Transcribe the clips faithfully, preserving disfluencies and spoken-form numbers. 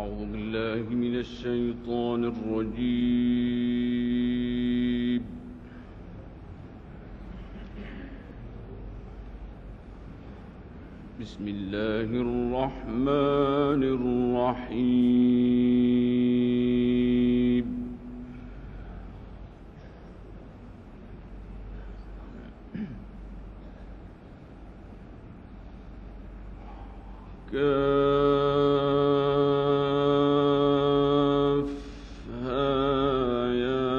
أعوذ بالله من الشيطان الرجيم. بسم الله الرحمن الرحيم. كافها يا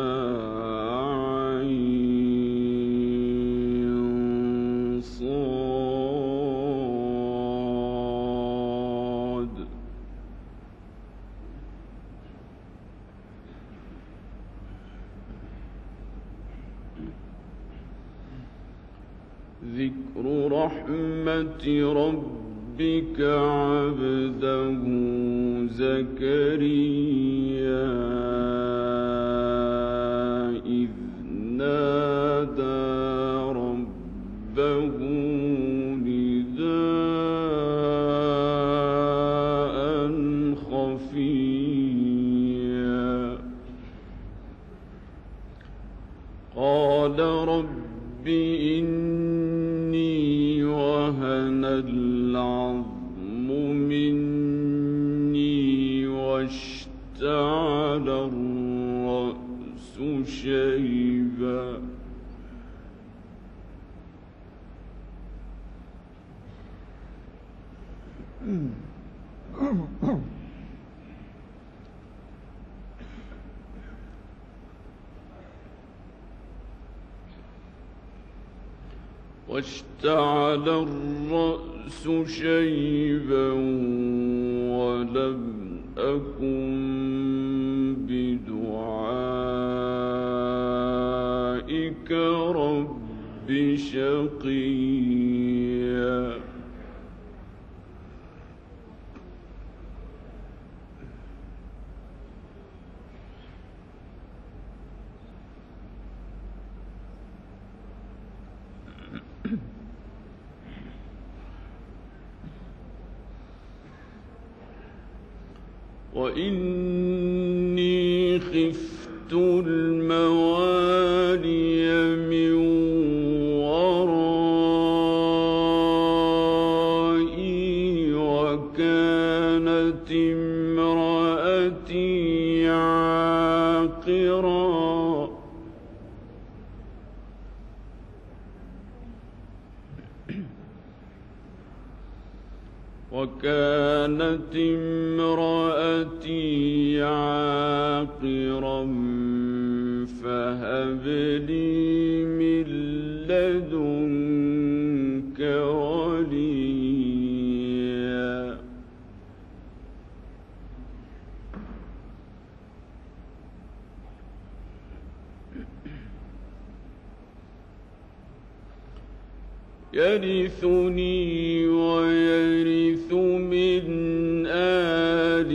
عين صاد. ذكر رحمة ربك عبده زكريا إذ نادى ربه نداء خفيا قال رب إني وهن العظم مني واشتعل الرأس شيبا واشتعل الرأس شيبا ولم أكن بدعائك رب شقيا وإني خفت الموالي من ورائي وكانت امرأتي عاقرا وكانت امرأتي عاقرا فهب لي من لدنك وليا يرثني ويرث من آل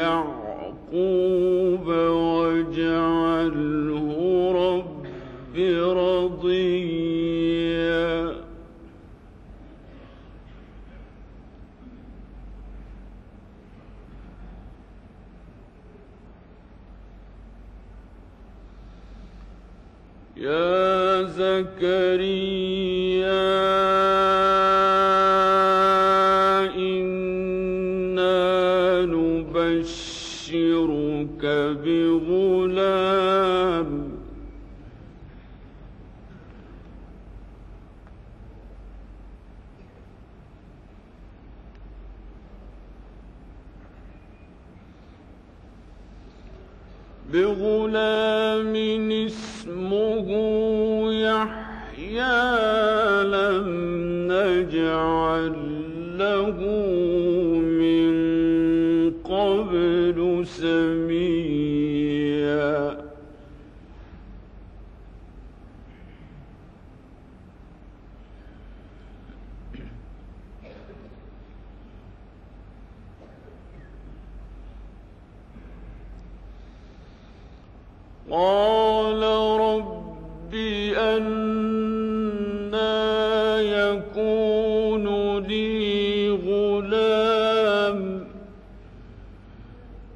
يعقوب واجعله رب رضيا يا زكريا إنا نبشرك بغلام بغلام اسمه يحيى لم نجعل له من قبل سميا قال رب أنى يكون لي غلام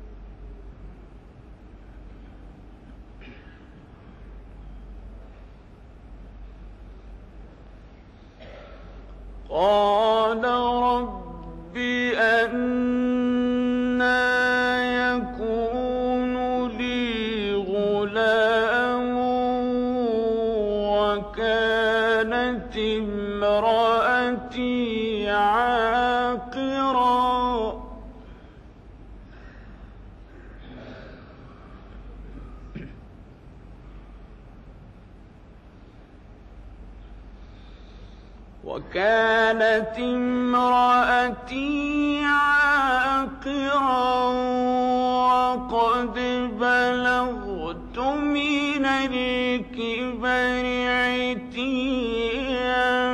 قال رب أنى يكون لي غلام وكانت امرأتي عاقرا وكانت امرأتي عاقرا وقد بلغت من الكبر عتيا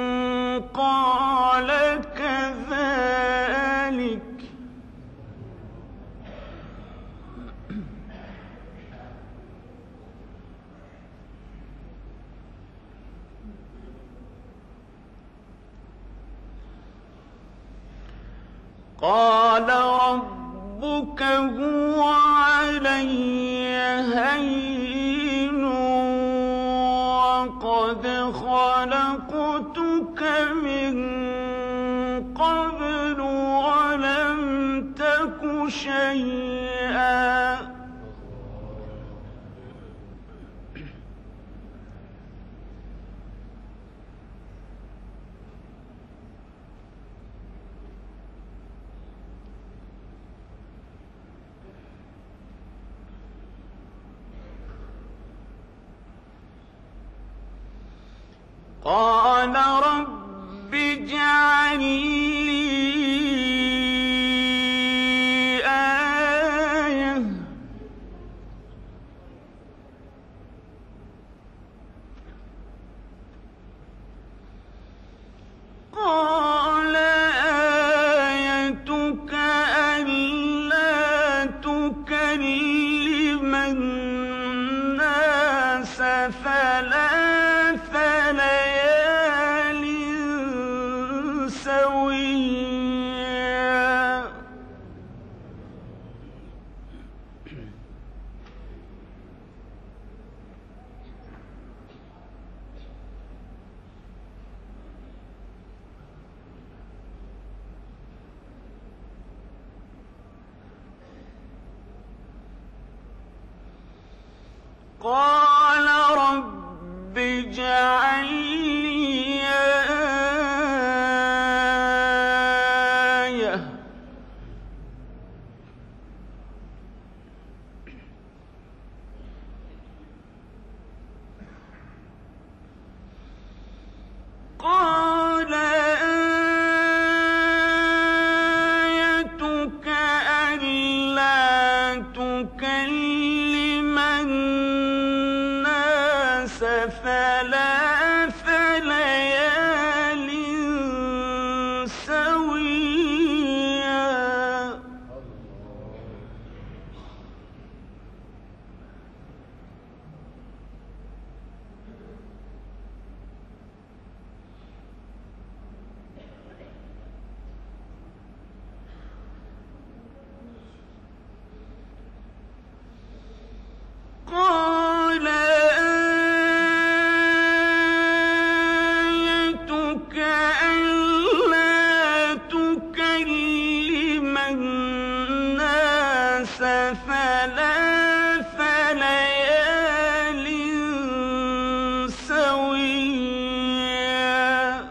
قال كذلك قال ربك هو علي هين وقد خلقتك من قبل ولم تك شيئا قال رب اجعل لي آية قال آيتك ألا تكلم الناس ثلاث ليال سويا قال رب اجعل لي آية قال آيتك ألا تكلم الناس ثلاث ليال سويا قال آيتك ألا تكلم الناس ثلاث ليال سويا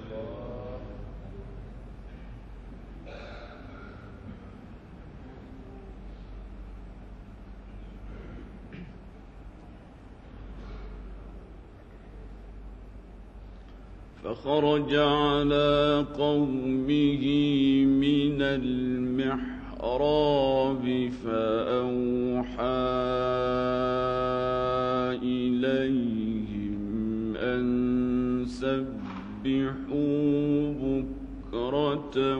فخرج على قومه من المحراب فأوحى إليهم أن سبحوا بكرة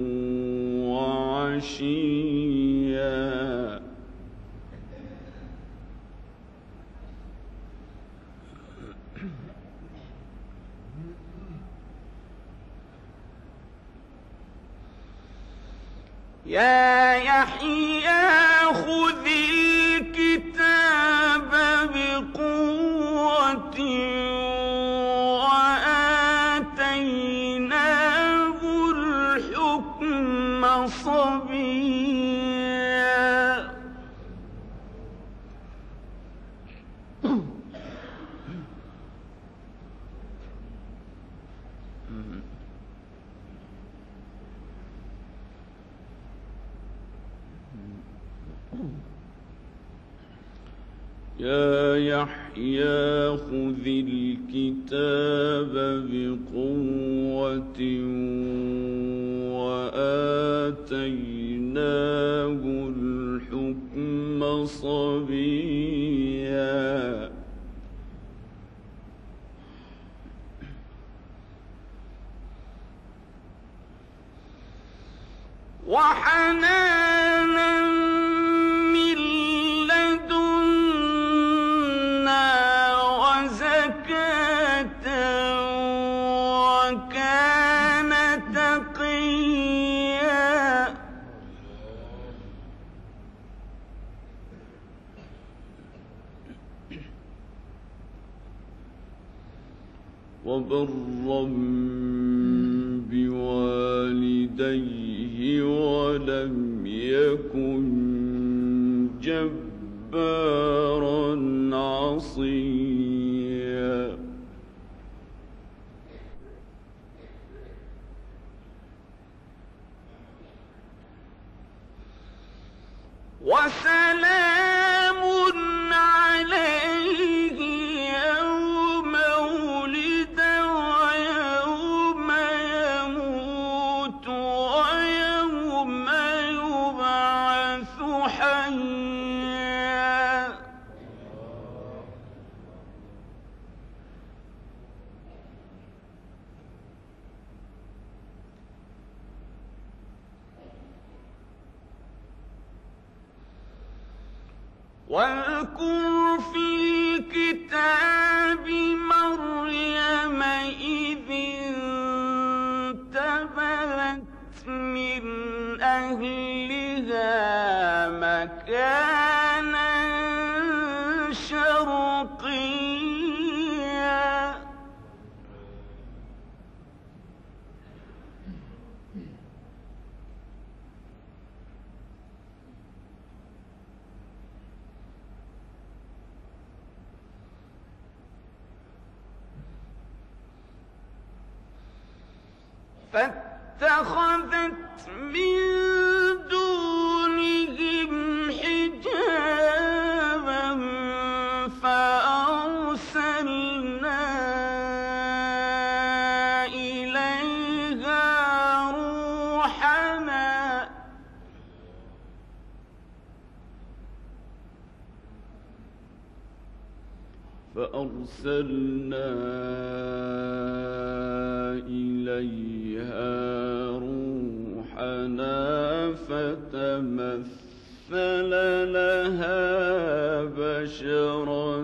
وعشيا يا يحيى خذ الكتاب بقوة وآتيناه الحكم صبيا يا يحيى خذ الكتاب بقوة وآتيناه الحكم صبيا وحنانا من لدنا وزكاة وكان تقيا وبرا بوالديه ولم يكن جبارا عصيا وسلام عليه يوم ولد ويوم يموت ويوم يبعث حيا واذكر في الكتاب مريم إذ انتبذت من أهلها مكانا شرقيا فاتخذت من دونهم حجابا فأرسلنا إليها روحنا فأرسلنا إليها روحنا فتمثل لها بشرا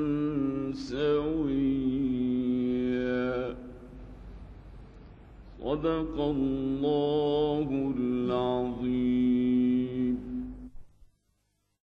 سويا صدق الله العظيم.